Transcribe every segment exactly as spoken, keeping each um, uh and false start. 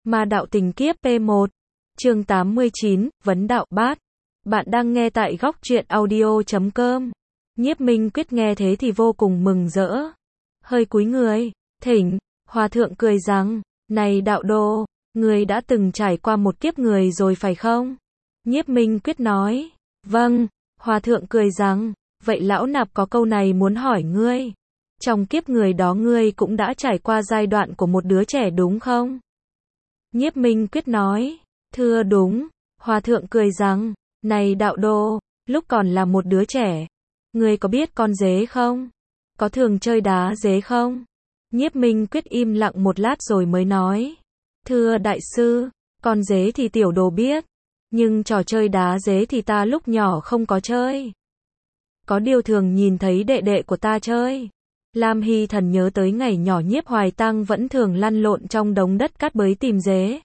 Ma đạo tình kiếp P một, chương tám mươi chín, Vấn đạo bát. Bạn đang nghe tại góc truyện audio chấm com. Nhiếp Minh Quyết nghe thế thì vô cùng mừng rỡ. Hơi cúi người, thỉnh, Hòa thượng cười rằng, này đạo đồ, người đã từng trải qua một kiếp người rồi phải không? Nhiếp Minh Quyết nói, vâng, Hòa thượng cười rằng, vậy lão nạp có câu này muốn hỏi ngươi. Trong kiếp người đó ngươi cũng đã trải qua giai đoạn của một đứa trẻ đúng không? Nhiếp Minh Quyết nói, thưa đúng. Hòa thượng cười rằng, này đạo đồ, lúc còn là một đứa trẻ, ngươi có biết con dế không? Có thường chơi đá dế không? Nhiếp Minh Quyết im lặng một lát rồi mới nói, thưa đại sư, con dế thì tiểu đồ biết, nhưng trò chơi đá dế thì ta lúc nhỏ không có chơi. Có điều thường nhìn thấy đệ đệ của ta chơi. Lam Hy Thần nhớ tới ngày nhỏ Nhiếp Hoài Tăng vẫn thường lăn lộn trong đống đất cát bới tìm dế.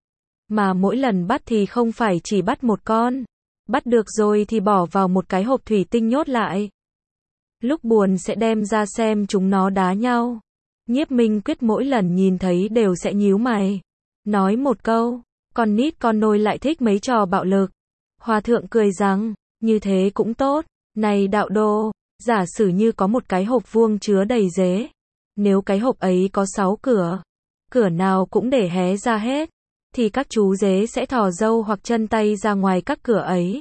Mà mỗi lần bắt thì không phải chỉ bắt một con. Bắt được rồi thì bỏ vào một cái hộp thủy tinh nhốt lại. Lúc buồn sẽ đem ra xem chúng nó đá nhau. Nhiếp Minh Quyết mỗi lần nhìn thấy đều sẽ nhíu mày. Nói một câu, con nít con nôi lại thích mấy trò bạo lực. Hòa thượng cười rằng, như thế cũng tốt. Này đạo đồ, giả sử như có một cái hộp vuông chứa đầy dế. Nếu cái hộp ấy có sáu cửa, cửa nào cũng để hé ra hết, thì các chú dế sẽ thò râu hoặc chân tay ra ngoài các cửa ấy.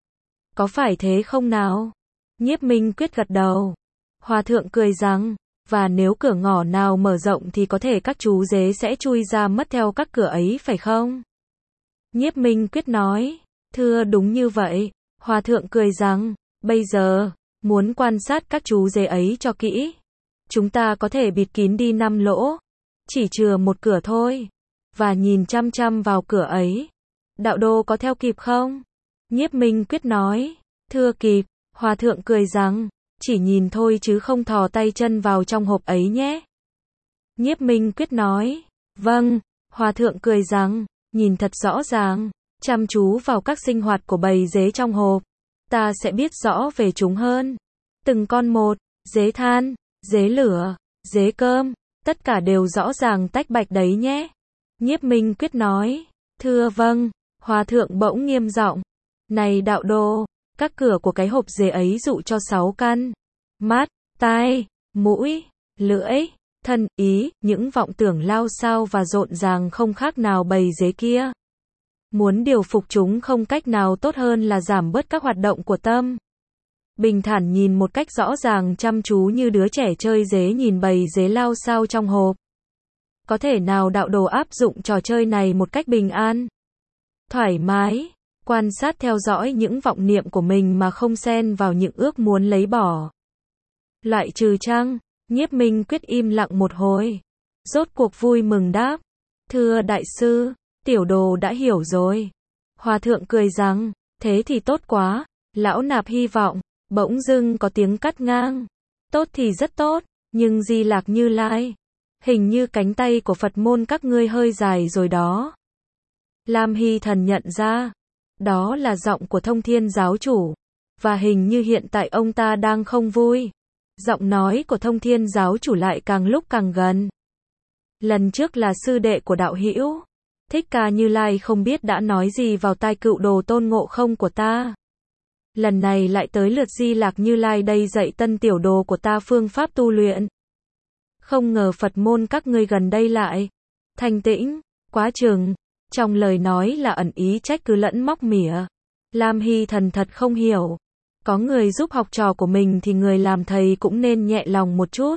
Có phải thế không nào? Nhiếp Minh Quyết gật đầu. Hòa thượng cười rằng, và nếu cửa ngõ nào mở rộng thì có thể các chú dế sẽ chui ra mất theo các cửa ấy phải không? Nhiếp Minh Quyết nói, thưa đúng như vậy. Hòa thượng cười rằng, bây giờ, muốn quan sát các chú dế ấy cho kỹ, chúng ta có thể bịt kín đi năm lỗ, chỉ chừa một cửa thôi, và nhìn chăm chăm vào cửa ấy. Đạo đồ có theo kịp không? Nhiếp Minh Quyết nói, thưa kịp. Hòa thượng cười rằng, chỉ nhìn thôi chứ không thò tay chân vào trong hộp ấy nhé. Nhiếp Minh Quyết nói, vâng. Hòa thượng cười rằng, nhìn thật rõ ràng, chăm chú vào các sinh hoạt của bầy dế trong hộp, ta sẽ biết rõ về chúng hơn. Từng con một, dế than, dế lửa, dế cơm, tất cả đều rõ ràng tách bạch đấy nhé. Nhiếp Minh Quyết nói, thưa vâng. Hòa thượng bỗng nghiêm giọng, này đạo đồ, các cửa của cái hộp dế ấy dụ cho sáu căn. Mắt, tai, mũi, lưỡi, thân, ý, những vọng tưởng lao xao và rộn ràng không khác nào bầy dế kia. Muốn điều phục chúng không cách nào tốt hơn là giảm bớt các hoạt động của tâm. Bình thản nhìn một cách rõ ràng chăm chú như đứa trẻ chơi dế nhìn bầy dế lao xao trong hộp. Có thể nào đạo đồ áp dụng trò chơi này một cách bình an, thoải mái, quan sát theo dõi những vọng niệm của mình mà không xen vào những ước muốn lấy bỏ? Loại trừ chăng? Nhiếp Minh Quyết im lặng một hồi. Rốt cuộc vui mừng đáp, thưa đại sư, tiểu đồ đã hiểu rồi. Hòa thượng cười rằng, thế thì tốt quá. Lão nạp hy vọng. Bỗng dưng có tiếng cắt ngang. Tốt thì rất tốt, nhưng Di Lạc Như Lai, hình như cánh tay của Phật môn các ngươi hơi dài rồi đó. Lam Hy Thần nhận ra, đó là giọng của Thông Thiên giáo chủ, và hình như hiện tại ông ta đang không vui. Giọng nói của Thông Thiên giáo chủ lại càng lúc càng gần. Lần trước là sư đệ của đạo hữu Thích Ca Như Lai không biết đã nói gì vào tai cựu đồ Tôn Ngộ Không của ta. Lần này lại tới lượt Di Lạc Như Lai đây dạy tân tiểu đồ của ta phương pháp tu luyện. Không ngờ Phật môn các ngươi gần đây lại thanh tĩnh quá chừng. Trong lời nói là ẩn ý trách cứ lẫn móc mỉa. Lam Hy Thần thật không hiểu. Có người giúp học trò của mình thì người làm thầy cũng nên nhẹ lòng một chút.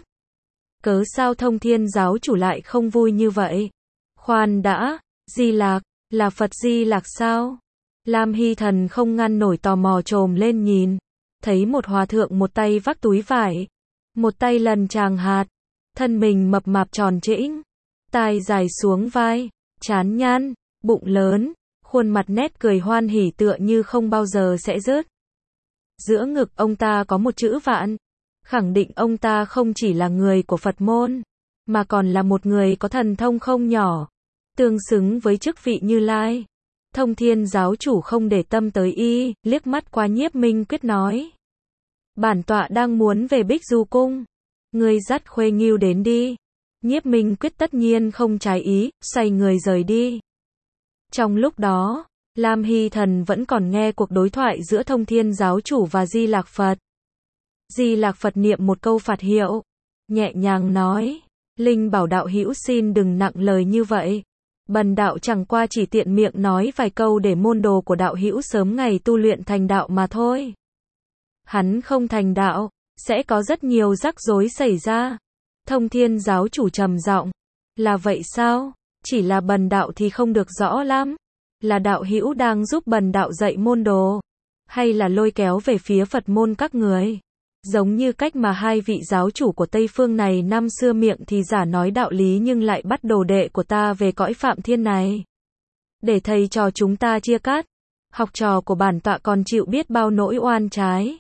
Cớ sao Thông Thiên giáo chủ lại không vui như vậy? Khoan đã, Di Lạc, là Phật Di Lạc sao? Lam Hy Thần không ngăn nổi tò mò trồm lên nhìn. Thấy một hòa thượng một tay vác túi vải, một tay lần tràng hạt, thân mình mập mạp tròn trĩnh, tai dài xuống vai, trán nhăn, bụng lớn, khuôn mặt nét cười hoan hỉ tựa như không bao giờ sẽ rớt. Giữa ngực ông ta có một chữ vạn, khẳng định ông ta không chỉ là người của Phật môn, mà còn là một người có thần thông không nhỏ, tương xứng với chức vị Như Lai. Thông Thiên giáo chủ không để tâm tới y, liếc mắt qua Nhiếp Minh Quyết nói, bản tọa đang muốn về Bích Du Cung, ngươi dắt Khuê Ngưu đến đi. Nhiếp Minh Quyết tất nhiên không trái ý, xoay người rời đi. Trong lúc đó, Lam Hy Thần vẫn còn nghe cuộc đối thoại giữa Thông Thiên giáo chủ và Di Lạc Phật. Di Lạc Phật niệm một câu Phật hiệu, nhẹ nhàng nói, Linh Bảo đạo hữu xin đừng nặng lời như vậy. Bần đạo chẳng qua chỉ tiện miệng nói vài câu để môn đồ của đạo hữu sớm ngày tu luyện thành đạo mà thôi. Hắn không thành đạo, sẽ có rất nhiều rắc rối xảy ra. Thông Thiên giáo chủ trầm giọng, là vậy sao? Chỉ là bần đạo thì không được rõ lắm. Là đạo hữu đang giúp bần đạo dạy môn đồ, hay là lôi kéo về phía Phật môn các người? Giống như cách mà hai vị giáo chủ của Tây Phương này năm xưa miệng thì giả nói đạo lý nhưng lại bắt đồ đệ của ta về cõi Phạm Thiên này. Để thầy trò chúng ta chia cắt, học trò của bản tọa còn chịu biết bao nỗi oan trái.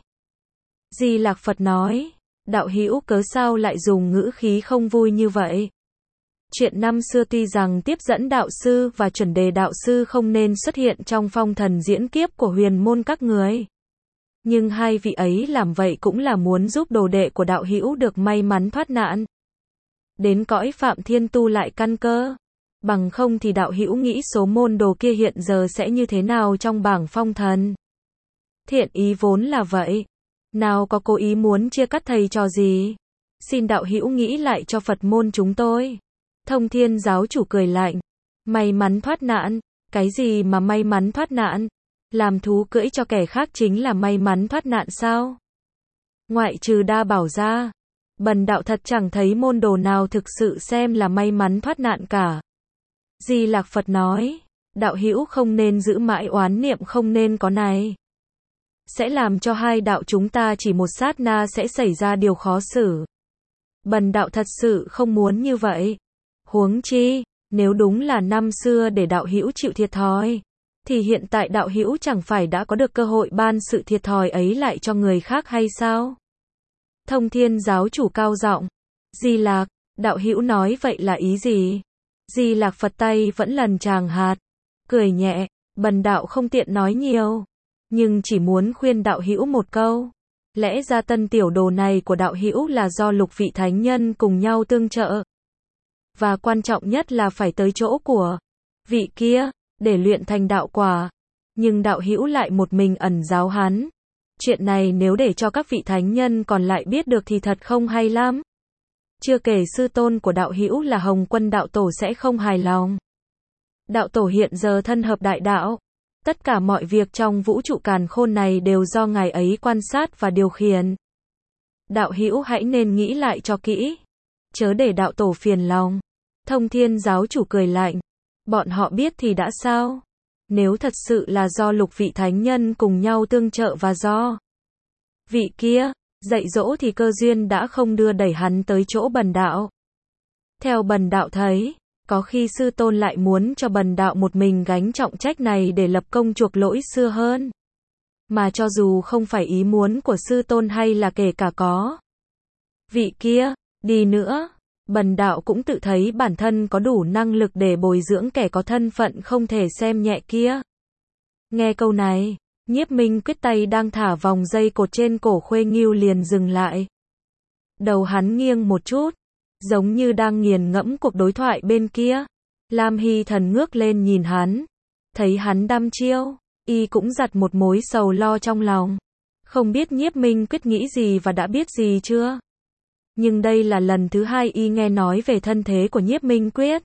Di Lạc Phật nói, đạo hữu cớ sao lại dùng ngữ khí không vui như vậy? Chuyện năm xưa tuy rằng tiếp dẫn đạo sư và chuẩn đề đạo sư không nên xuất hiện trong phong thần diễn kiếp của huyền môn các người. Nhưng hai vị ấy làm vậy cũng là muốn giúp đồ đệ của đạo hữu được may mắn thoát nạn. Đến cõi Phạm Thiên tu lại căn cơ. Bằng không thì đạo hữu nghĩ số môn đồ kia hiện giờ sẽ như thế nào trong bảng phong thần. Thiện ý vốn là vậy. Nào có cố ý muốn chia cắt thầy trò gì. Xin đạo hữu nghĩ lại cho Phật môn chúng tôi. Thông Thiên giáo chủ cười lạnh. May mắn thoát nạn. Cái gì mà may mắn thoát nạn? Làm thú cưỡi cho kẻ khác chính là may mắn thoát nạn sao? Ngoại trừ Đa Bảo ra, bần đạo thật chẳng thấy môn đồ nào thực sự xem là may mắn thoát nạn cả. Di Lạc Phật nói, đạo hữu không nên giữ mãi oán niệm không nên có này. Sẽ làm cho hai đạo chúng ta chỉ một sát na sẽ xảy ra điều khó xử. Bần đạo thật sự không muốn như vậy. Huống chi, nếu đúng là năm xưa để đạo hữu chịu thiệt thòi, thì hiện tại đạo hữu chẳng phải đã có được cơ hội ban sự thiệt thòi ấy lại cho người khác hay sao? Thông Thiên giáo chủ cao giọng, Di Lạc, đạo hữu nói vậy là ý gì? Di Lạc Phật tay vẫn lần tràng hạt, cười nhẹ, bần đạo không tiện nói nhiều, nhưng chỉ muốn khuyên đạo hữu một câu. Lẽ ra tân tiểu đồ này của đạo hữu là do lục vị thánh nhân cùng nhau tương trợ. Và quan trọng nhất là phải tới chỗ của vị kia, để luyện thành đạo quả. Nhưng đạo hữu lại một mình ẩn giáo hắn. Chuyện này nếu để cho các vị thánh nhân còn lại biết được thì thật không hay lắm. Chưa kể sư tôn của đạo hữu là Hồng Quân đạo tổ sẽ không hài lòng. Đạo tổ hiện giờ thân hợp đại đạo. Tất cả mọi việc trong vũ trụ càn khôn này đều do ngài ấy quan sát và điều khiển. Đạo hữu hãy nên nghĩ lại cho kỹ. Chớ để đạo tổ phiền lòng. Thông Thiên giáo chủ cười lạnh. Bọn họ biết thì đã sao? Nếu thật sự là do lục vị thánh nhân cùng nhau tương trợ và do vị kia dạy dỗ thì cơ duyên đã không đưa đẩy hắn tới chỗ bần đạo. Theo bần đạo thấy, có khi sư tôn lại muốn cho bần đạo một mình gánh trọng trách này để lập công chuộc lỗi xưa hơn. Mà cho dù không phải ý muốn của sư tôn hay là kể cả có vị kia đi nữa, bần đạo cũng tự thấy bản thân có đủ năng lực để bồi dưỡng kẻ có thân phận không thể xem nhẹ kia. Nghe câu này, Nhiếp Minh Quyết tay đang thả vòng dây cột trên cổ Khuê Ngưu liền dừng lại. Đầu hắn nghiêng một chút, giống như đang nghiền ngẫm cuộc đối thoại bên kia. Lam Hy Thần ngước lên nhìn hắn, thấy hắn đăm chiêu, y cũng giặt một mối sầu lo trong lòng. Không biết Nhiếp Minh Quyết nghĩ gì và đã biết gì chưa? Nhưng đây là lần thứ hai y nghe nói về thân thế của Nhiếp Minh Quyết.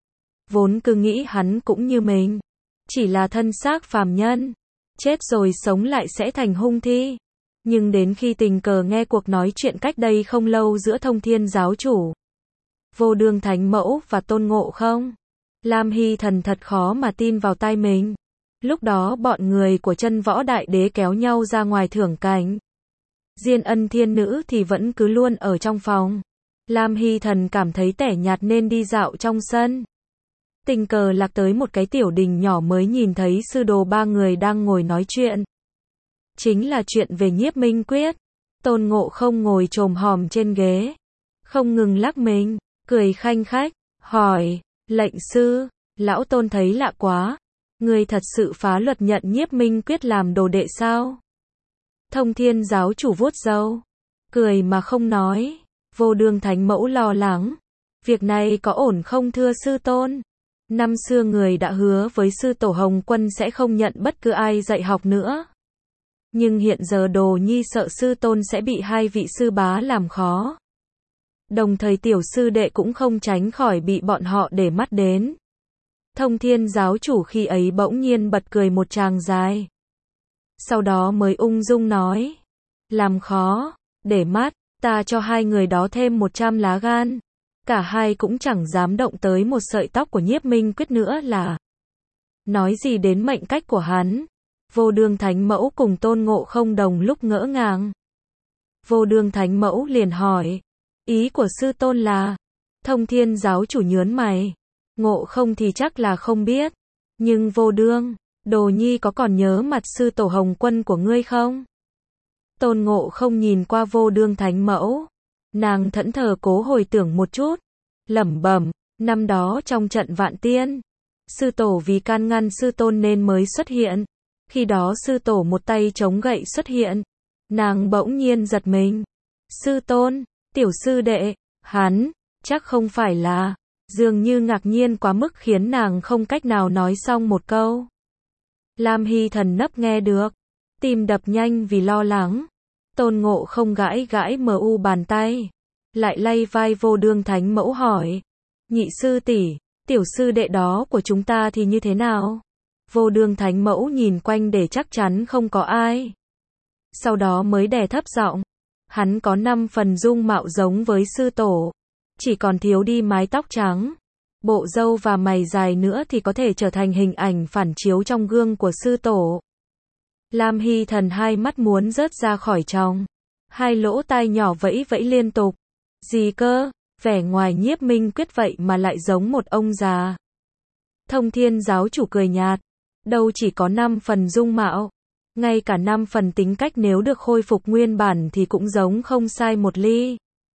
Vốn cứ nghĩ hắn cũng như mình, chỉ là thân xác phàm nhân, chết rồi sống lại sẽ thành hung thi. Nhưng đến khi tình cờ nghe cuộc nói chuyện cách đây không lâu giữa Thông Thiên giáo chủ, Vô Đương Thánh Mẫu và Tôn Ngộ Không, Lam Hy Thần thật khó mà tin vào tai mình. Lúc đó bọn người của Chân Võ Đại Đế kéo nhau ra ngoài thưởng cảnh. Diên Ân Thiên Nữ thì vẫn cứ luôn ở trong phòng. Lam Hy Thần cảm thấy tẻ nhạt nên đi dạo trong sân. Tình cờ lạc tới một cái tiểu đình nhỏ mới nhìn thấy sư đồ ba người đang ngồi nói chuyện. Chính là chuyện về Nhiếp Minh Quyết. Tôn Ngộ Không ngồi chồm hòm trên ghế, không ngừng lắc mình, cười khanh khách, hỏi, lệnh sư, lão Tôn thấy lạ quá. Người thật sự phá luật nhận Nhiếp Minh Quyết làm đồ đệ sao? Thông Thiên giáo chủ vuốt râu, cười mà không nói. Vô Đương Thánh Mẫu lo lắng, Việc này có ổn không thưa sư tôn? Năm xưa người đã hứa với sư tổ Hồng Quân sẽ không nhận bất cứ ai dạy học nữa. Nhưng hiện giờ Đồ Nhi sợ sư tôn sẽ bị hai vị sư bá làm khó. Đồng thời tiểu sư đệ cũng không tránh khỏi bị bọn họ để mắt đến. Thông Thiên giáo chủ khi ấy bỗng nhiên bật cười một tràng dài. Sau đó mới ung dung nói. Làm khó, để mắt, ta cho hai người đó thêm một trăm lá gan. Cả hai cũng chẳng dám động tới một sợi tóc của Nhiếp Minh Quyết nữa là. Nói gì đến mệnh cách của hắn. Vô Đương Thánh Mẫu cùng Tôn Ngộ Không đồng lúc ngỡ ngàng. Vô Đương Thánh Mẫu liền hỏi. Ý của sư tôn là. Thông Thiên giáo chủ nhớn mày. Ngộ Không thì chắc là không biết. Nhưng Vô Đương, Đồ Nhi có còn nhớ mặt sư tổ Hồng Quân của ngươi không? Tôn Ngộ Không nhìn qua Vô Đương Thánh Mẫu. Nàng thẫn thờ cố hồi tưởng một chút. Lẩm bẩm, năm đó trong trận Vạn Tiên. Sư tổ vì can ngăn sư tôn nên mới xuất hiện. Khi đó sư tổ một tay chống gậy xuất hiện. Nàng bỗng nhiên giật mình. Sư tôn, tiểu sư đệ, hắn, chắc không phải là. Dường như ngạc nhiên quá mức khiến nàng không cách nào nói xong một câu. Lam Hy Thần nấp nghe được. Tim đập nhanh vì lo lắng. Tôn Ngộ Không gãi gãi mờ u bàn tay. Lại lay vai Vô Đương Thánh Mẫu hỏi. Nhị sư tỷ, tiểu sư đệ đó của chúng ta thì như thế nào? Vô Đương Thánh Mẫu nhìn quanh để chắc chắn không có ai. Sau đó mới đè thấp giọng. Hắn có năm phần dung mạo giống với sư tổ. Chỉ còn thiếu đi mái tóc trắng. Bộ râu và mày dài nữa thì có thể trở thành hình ảnh phản chiếu trong gương của sư tổ. Lam Hy Thần hai mắt muốn rớt ra khỏi tròng. Hai lỗ tai nhỏ vẫy vẫy liên tục. Gì cơ? Vẻ ngoài Nhiếp Minh Quyết vậy mà lại giống một ông già. Thông Thiên giáo chủ cười nhạt. Đâu chỉ có năm phần dung mạo. Ngay cả năm phần tính cách nếu được khôi phục nguyên bản thì cũng giống không sai một ly.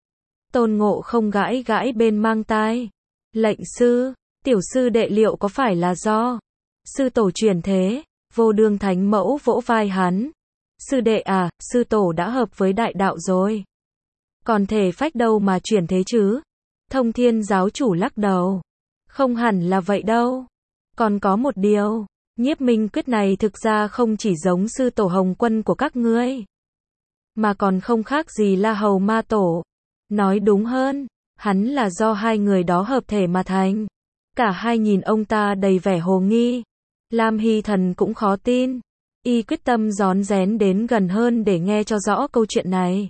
Tôn Ngộ Không gãi gãi bên mang tai. Lệnh sư, tiểu sư đệ liệu có phải là do sư tổ truyền thế? Vô Đương Thánh Mẫu vỗ vai hắn. Sư đệ à, sư tổ đã hợp với đại đạo rồi. Còn thể phách đâu mà chuyển thế chứ? Thông Thiên giáo chủ lắc đầu. Không hẳn là vậy đâu. Còn có một điều. Nhiếp Minh Quyết này thực ra không chỉ giống sư tổ Hồng Quân của các ngươi. Mà còn không khác gì La Hầu Ma Tổ. Nói đúng hơn, hắn là do hai người đó hợp thể mà thành. Cả hai nhìn ông ta đầy vẻ hồ nghi. Lam Hy Thần cũng khó tin. Y quyết tâm rón rén đến gần hơn để nghe cho rõ câu chuyện này.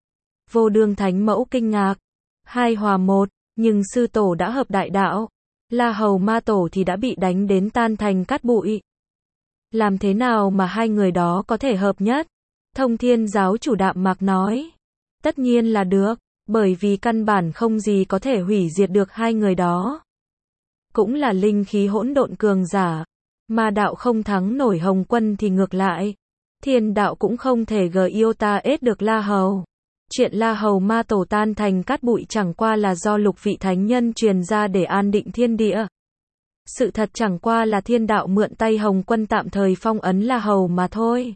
Vô Đương Thánh Mẫu kinh ngạc. Hai hòa một, nhưng sư tổ đã hợp đại đạo. La Hầu Ma Tổ thì đã bị đánh đến tan thành cát bụi. Làm thế nào mà hai người đó có thể hợp nhất? Thông Thiên giáo chủ đạm mạc nói. Tất nhiên là được, bởi vì căn bản không gì có thể hủy diệt được hai người đó. Cũng là linh khí hỗn độn cường giả. Ma đạo không thắng nổi Hồng Quân thì ngược lại. Thiên đạo cũng không thể gờ yêu ta ết được La Hầu. Chuyện La Hầu Ma Tổ tan thành cát bụi chẳng qua là do lục vị thánh nhân truyền ra để an định thiên địa. Sự thật chẳng qua là thiên đạo mượn tay Hồng Quân tạm thời phong ấn La Hầu mà thôi.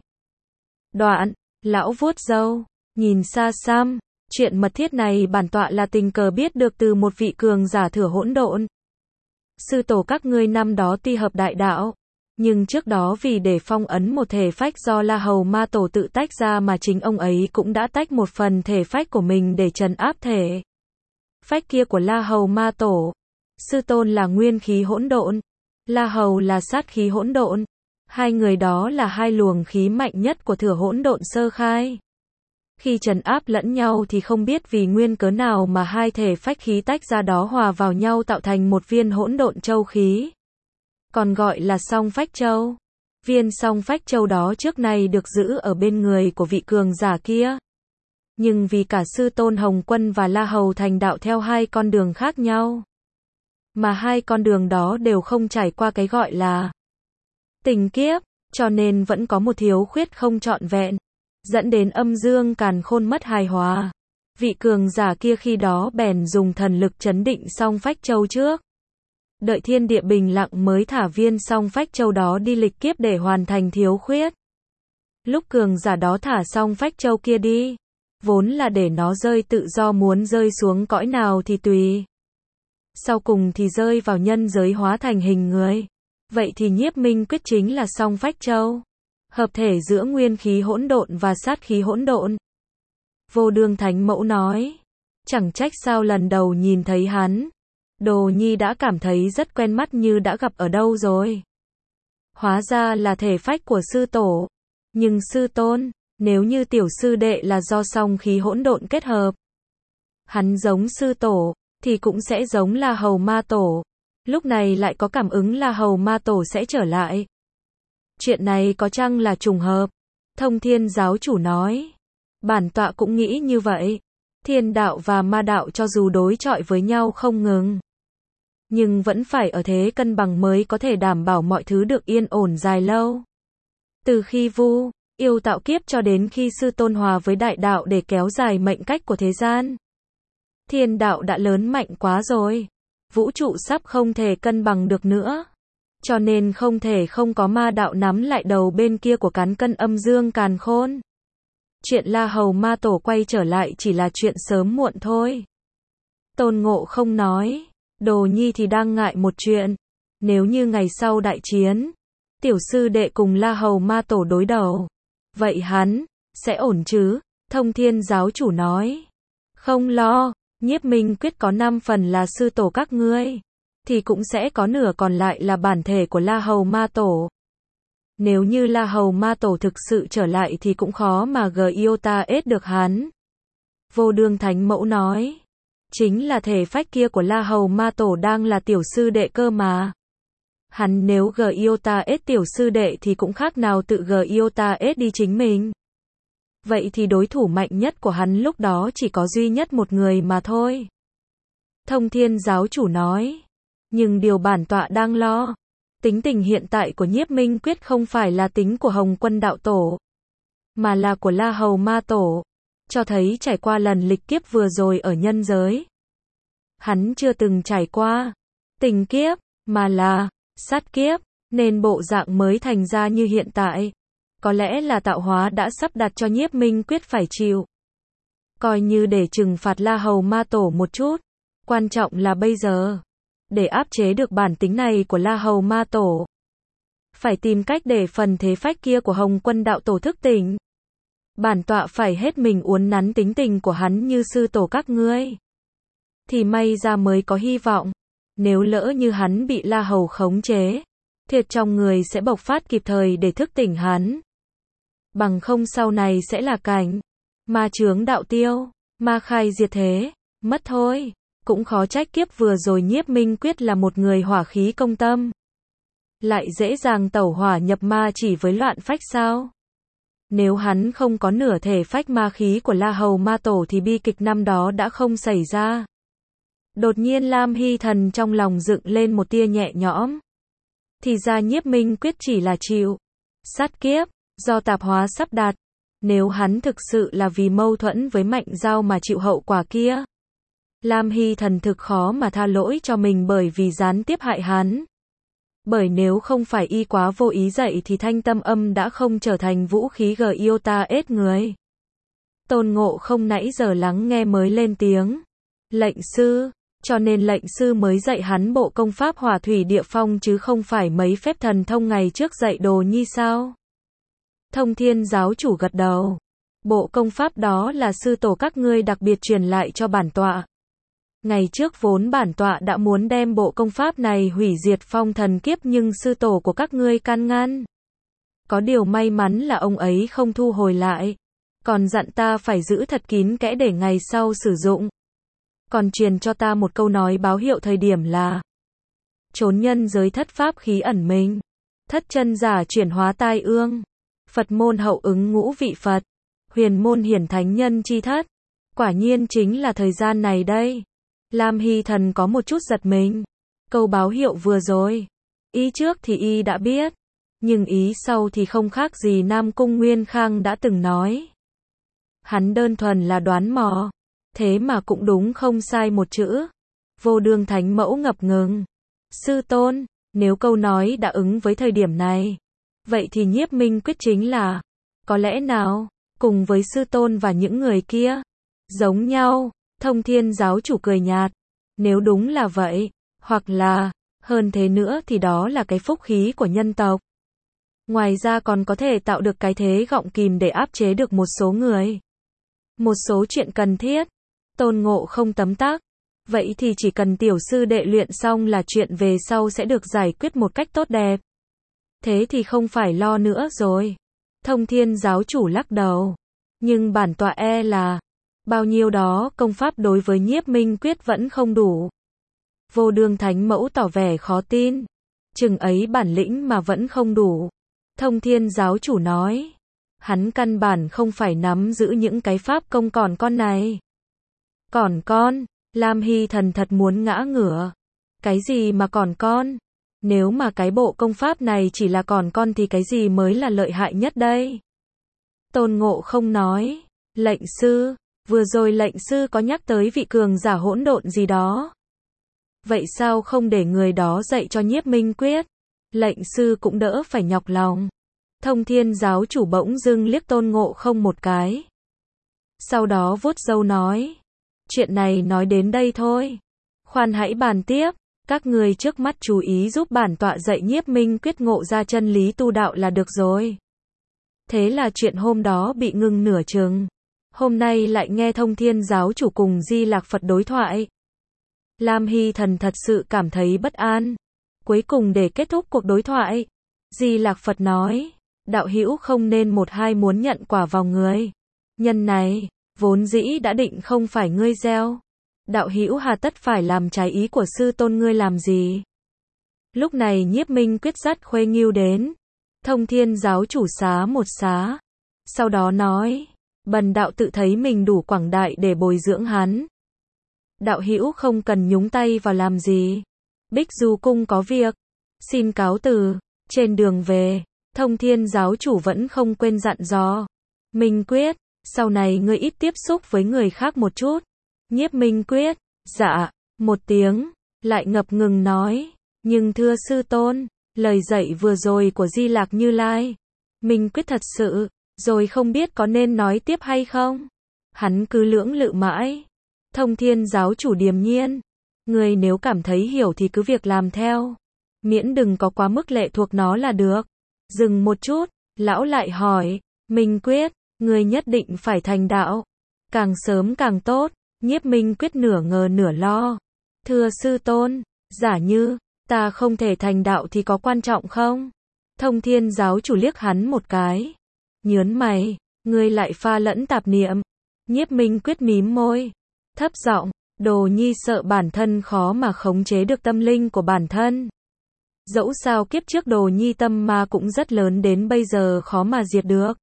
Đoạn, lão vuốt râu, nhìn xa xăm, chuyện mật thiết này bản tọa là tình cờ biết được từ một vị cường giả thừa hỗn độn. Sư tổ các ngươi năm đó tuy hợp đại đạo, nhưng trước đó vì để phong ấn một thể phách do La Hầu Ma Tổ tự tách ra mà chính ông ấy cũng đã tách một phần thể phách của mình để trấn áp thể phách kia của La Hầu Ma Tổ. Sư tôn là nguyên khí hỗn độn, La Hầu là sát khí hỗn độn. Hai người đó là hai luồng khí mạnh nhất của thừa hỗn độn sơ khai. Khi trấn áp lẫn nhau thì không biết vì nguyên cớ nào mà hai thể phách khí tách ra đó hòa vào nhau tạo thành một viên hỗn độn châu khí. Còn gọi là song phách châu. Viên song phách châu đó trước nay được giữ ở bên người của vị cường giả kia. Nhưng vì cả sư tôn Hồng Quân và La Hầu thành đạo theo hai con đường khác nhau. Mà hai con đường đó đều không trải qua cái gọi là tình kiếp, cho nên vẫn có một thiếu khuyết không trọn vẹn, dẫn đến âm dương càn khôn mất hài hòa. Vị cường giả kia khi đó bèn dùng thần lực chấn định song phách châu trước. Đợi thiên địa bình lặng mới thả viên song phách châu đó đi lịch kiếp để hoàn thành thiếu khuyết. Lúc cường giả đó thả song phách châu kia đi, vốn là để nó rơi tự do muốn rơi xuống cõi nào thì tùy. sau cùng thì rơi vào nhân giới hóa thành hình người. Vậy thì Nhiếp Minh Quyết chính là song phách châu, hợp thể giữa nguyên khí hỗn độn và sát khí hỗn độn. Vô Đương Thánh Mẫu nói, chẳng trách sao lần đầu nhìn thấy hắn, Đồ Nhi đã cảm thấy rất quen mắt như đã gặp ở đâu rồi. Hóa ra là thể phách của sư tổ. Nhưng sư tôn, nếu như tiểu sư đệ là do song khí hỗn độn kết hợp, hắn giống sư tổ, thì cũng sẽ giống La Hầu Ma Tổ. Lúc này lại có cảm ứng La Hầu Ma Tổ sẽ trở lại. Chuyện này có chăng là trùng hợp? Thông Thiên giáo chủ nói. Bản tọa cũng nghĩ như vậy. Thiên đạo và ma đạo cho dù đối chọi với nhau không ngừng, nhưng vẫn phải ở thế cân bằng mới có thể đảm bảo mọi thứ được yên ổn dài lâu. Từ khi Vu yêu tạo kiếp cho đến khi sư tôn hòa với đại đạo để kéo dài mệnh cách của thế gian, thiên đạo đã lớn mạnh quá rồi. Vũ trụ sắp không thể cân bằng được nữa. Cho nên không thể không có ma đạo nắm lại đầu bên kia của cán cân âm dương càn khôn. Chuyện La Hầu Ma Tổ quay trở lại chỉ là chuyện sớm muộn thôi. Tôn Ngộ Không nói, Đồ Nhi thì đang ngại một chuyện. Nếu như ngày sau đại chiến, tiểu sư đệ cùng La Hầu Ma Tổ đối đầu, vậy hắn sẽ ổn chứ? Thông Thiên giáo chủ nói, không lo, Nhiếp Minh Quyết có năm phần là sư tổ các ngươi, thì cũng sẽ có nửa còn lại là bản thể của La Hầu Ma Tổ. Nếu như La Hầu Ma Tổ thực sự trở lại thì cũng khó mà Giotades được hắn. Vô Đương Thánh Mẫu nói, chính là thể phách kia của La Hầu Ma Tổ đang là tiểu sư đệ cơ mà. Hắn nếu Giotades tiểu sư đệ thì cũng khác nào tự Giotades đi chính mình. Vậy thì đối thủ mạnh nhất của hắn lúc đó chỉ có duy nhất một người mà thôi. Thông Thiên giáo chủ nói, nhưng điều bản tọa đang lo, tính tình hiện tại của Nhiếp Minh Quyết không phải là tính của Hồng Quân đạo tổ, mà là của La Hầu Ma Tổ, cho thấy trải qua lần lịch kiếp vừa rồi ở nhân giới. Hắn chưa từng trải qua tình kiếp, mà là sát kiếp, nên bộ dạng mới thành ra như hiện tại. Có lẽ là tạo hóa đã sắp đặt cho Nhiếp Minh Quyết phải chịu. Coi như để trừng phạt La Hầu Ma Tổ một chút. Quan trọng là bây giờ, để áp chế được bản tính này của La Hầu Ma Tổ, phải tìm cách để phần thế phách kia của Hồng Quân đạo tổ thức tỉnh. Bản tọa phải hết mình uốn nắn tính tình của hắn như sư tổ các ngươi, thì may ra mới có hy vọng. Nếu lỡ như hắn bị La Hầu khống chế, thiệt trong người sẽ bộc phát kịp thời để thức tỉnh hắn. Bằng không sau này sẽ là cảnh ma chướng đạo tiêu, ma khai diệt thế, mất thôi. Cũng khó trách kiếp vừa rồi Nhiếp Minh Quyết là một người hỏa khí công tâm, lại dễ dàng tẩu hỏa nhập ma chỉ với loạn phách sao? Nếu hắn không có nửa thể phách ma khí của La Hầu Ma Tổ thì bi kịch năm đó đã không xảy ra. Đột nhiên Lam Hy Thần trong lòng dựng lên một tia nhẹ nhõm. Thì ra Nhiếp Minh Quyết chỉ là chịu sát kiếp do tạp hóa sắp đặt. Nếu hắn thực sự là vì mâu thuẫn với Mạnh Giao mà chịu hậu quả kia, Lam Hy Thần thực khó mà tha lỗi cho mình bởi vì gián tiếp hại hắn. Bởi nếu không phải y quá vô ý dạy thì thanh tâm âm đã không trở thành vũ khí Giotades người. Tôn Ngộ Không nãy giờ lắng nghe mới lên tiếng. Lệnh sư, cho nên lệnh sư mới dạy hắn bộ công pháp hỏa thủy địa phong chứ không phải mấy phép thần thông ngày trước dạy Đồ Nhi sao? Thông Thiên giáo chủ gật đầu. Bộ công pháp đó là sư tổ các ngươi đặc biệt truyền lại cho bản tọa. Ngày trước vốn bản tọa đã muốn đem bộ công pháp này hủy diệt phong thần kiếp nhưng sư tổ của các ngươi can ngăn. Có điều may mắn là ông ấy không thu hồi lại, còn dặn ta phải giữ thật kín kẽ để ngày sau sử dụng. Còn truyền cho ta một câu nói báo hiệu thời điểm là trốn nhân giới thất pháp khí ẩn mình, thất chân giả chuyển hóa tai ương, Phật môn hậu ứng ngũ vị Phật, huyền môn hiển thánh nhân chi thất. Quả nhiên chính là thời gian này đây. Lam Hy Thần có một chút giật mình. Câu báo hiệu vừa rồi, ý trước thì y đã biết, nhưng ý sau thì không khác gì Nam Cung Nguyên Khang đã từng nói. Hắn đơn thuần là đoán mò, thế mà cũng đúng không sai một chữ. Vô Đương Thánh Mẫu ngập ngừng. Sư tôn, nếu câu nói đã ứng với thời điểm này, vậy thì Nhiếp Minh Quyết chính là, có lẽ nào, cùng với sư tôn và những người kia, giống nhau. Thông Thiên giáo chủ cười nhạt. Nếu đúng là vậy, hoặc là, hơn thế nữa thì đó là cái phúc khí của nhân tộc. Ngoài ra còn có thể tạo được cái thế gọng kìm để áp chế được một số người. Một số chuyện cần thiết. Tôn Ngộ Không tấm tắc. Vậy thì chỉ cần tiểu sư đệ luyện xong là chuyện về sau sẽ được giải quyết một cách tốt đẹp. Thế thì không phải lo nữa rồi. Thông Thiên giáo chủ lắc đầu. Nhưng bản tọa e là, bao nhiêu đó công pháp đối với Nhiếp Minh Quyết vẫn không đủ. Vô Đương Thánh Mẫu tỏ vẻ khó tin. Chừng ấy bản lĩnh mà vẫn không đủ. Thông Thiên giáo chủ nói. Hắn căn bản không phải nắm giữ những cái pháp công còn con này. Còn con, Lam Hy Thần thật muốn ngã ngửa. Cái gì mà còn con? Nếu mà cái bộ công pháp này chỉ là còn con thì cái gì mới là lợi hại nhất đây? Tôn Ngộ Không nói. Lệnh sư, vừa rồi lệnh sư có nhắc tới vị cường giả hỗn độn gì đó. Vậy sao không để người đó dạy cho Nhiếp Minh Quyết? Lệnh sư cũng đỡ phải nhọc lòng. Thông Thiên giáo chủ bỗng dưng liếc Tôn Ngộ Không một cái. Sau đó vuốt râu nói. Chuyện này nói đến đây thôi. Khoan hãy bàn tiếp. Các người trước mắt chú ý giúp bản tọa dạy Nhiếp Minh Quyết ngộ ra chân lý tu đạo là được rồi. Thế là chuyện hôm đó bị ngưng nửa chừng. Hôm nay lại nghe Thông Thiên giáo chủ cùng Di Lạc Phật đối thoại. Lam Hy Thần thật sự cảm thấy bất an. Cuối cùng để kết thúc cuộc đối thoại, Di Lạc Phật nói, đạo hữu không nên một hai muốn nhận quả vào người. Nhân này, vốn dĩ đã định không phải ngươi gieo. Đạo hữu hà tất phải làm trái ý của sư tôn ngươi làm gì? Lúc này Nhiếp Minh Quyết dắt Khuê Ngưu đến. Thông Thiên giáo chủ xá một xá. Sau đó nói, bần đạo tự thấy mình đủ quảng đại để bồi dưỡng hắn. Đạo hữu không cần nhúng tay vào làm gì. Bích Du cung có việc. Xin cáo từ. Trên đường về, Thông Thiên giáo chủ vẫn không quên dặn dò. Minh Quyết, sau này ngươi ít tiếp xúc với người khác một chút. Nhiếp Minh Quyết, dạ, một tiếng, lại ngập ngừng nói. Nhưng thưa sư tôn, lời dạy vừa rồi của Di Lạc Như Lai, Minh Quyết thật sự, rồi không biết có nên nói tiếp hay không. Hắn cứ lưỡng lự mãi. Thông Thiên giáo chủ điềm nhiên. Người nếu cảm thấy hiểu thì cứ việc làm theo. Miễn đừng có quá mức lệ thuộc nó là được. Dừng một chút, lão lại hỏi, Minh Quyết, người nhất định phải thành đạo. Càng sớm càng tốt. Nhiếp Minh Quyết nửa ngờ nửa lo. Thưa sư tôn, giả như ta không thể thành đạo thì có quan trọng không? Thông Thiên giáo chủ liếc hắn một cái. Nhớn mày, ngươi lại pha lẫn tạp niệm. Nhiếp Minh Quyết mím môi. Thấp giọng, Đồ Nhi sợ bản thân khó mà khống chế được tâm linh của bản thân. Dẫu sao kiếp trước Đồ Nhi tâm ma cũng rất lớn đến bây giờ khó mà diệt được.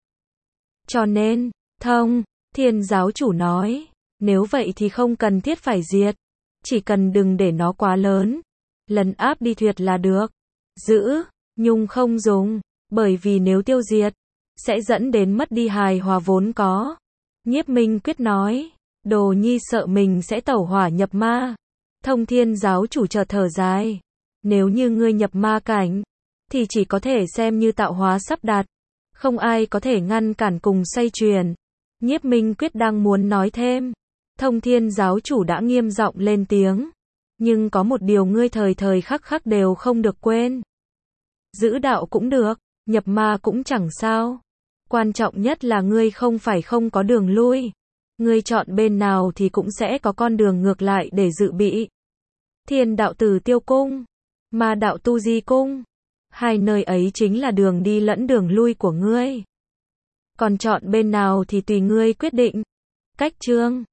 Cho nên, Thông Thiên giáo chủ nói, nếu vậy thì không cần thiết phải diệt. Chỉ cần đừng để nó quá lớn. Lấn áp đi tuyệt là được. Giữ, nhung không dùng. Bởi vì nếu tiêu diệt, sẽ dẫn đến mất đi hài hòa vốn có. Nhiếp Minh Quyết nói, Đồ Nhi sợ mình sẽ tẩu hỏa nhập ma. Thông Thiên giáo chủ chợt thở dài. Nếu như ngươi nhập ma cảnh, thì chỉ có thể xem như tạo hóa sắp đặt. Không ai có thể ngăn cản cùng xoay chuyển. Nhiếp Minh Quyết đang muốn nói thêm. Thông Thiên giáo chủ đã nghiêm giọng lên tiếng. Nhưng có một điều ngươi thời thời khắc khắc đều không được quên. Giữ đạo cũng được, nhập ma cũng chẳng sao. Quan trọng nhất là ngươi không phải không có đường lui. Ngươi chọn bên nào thì cũng sẽ có con đường ngược lại để dự bị. Thiên đạo Tử Tiêu Cung, Ma đạo Tu Di Cung. Hai nơi ấy chính là đường đi lẫn đường lui của ngươi. Còn chọn bên nào thì tùy ngươi quyết định. Cách chương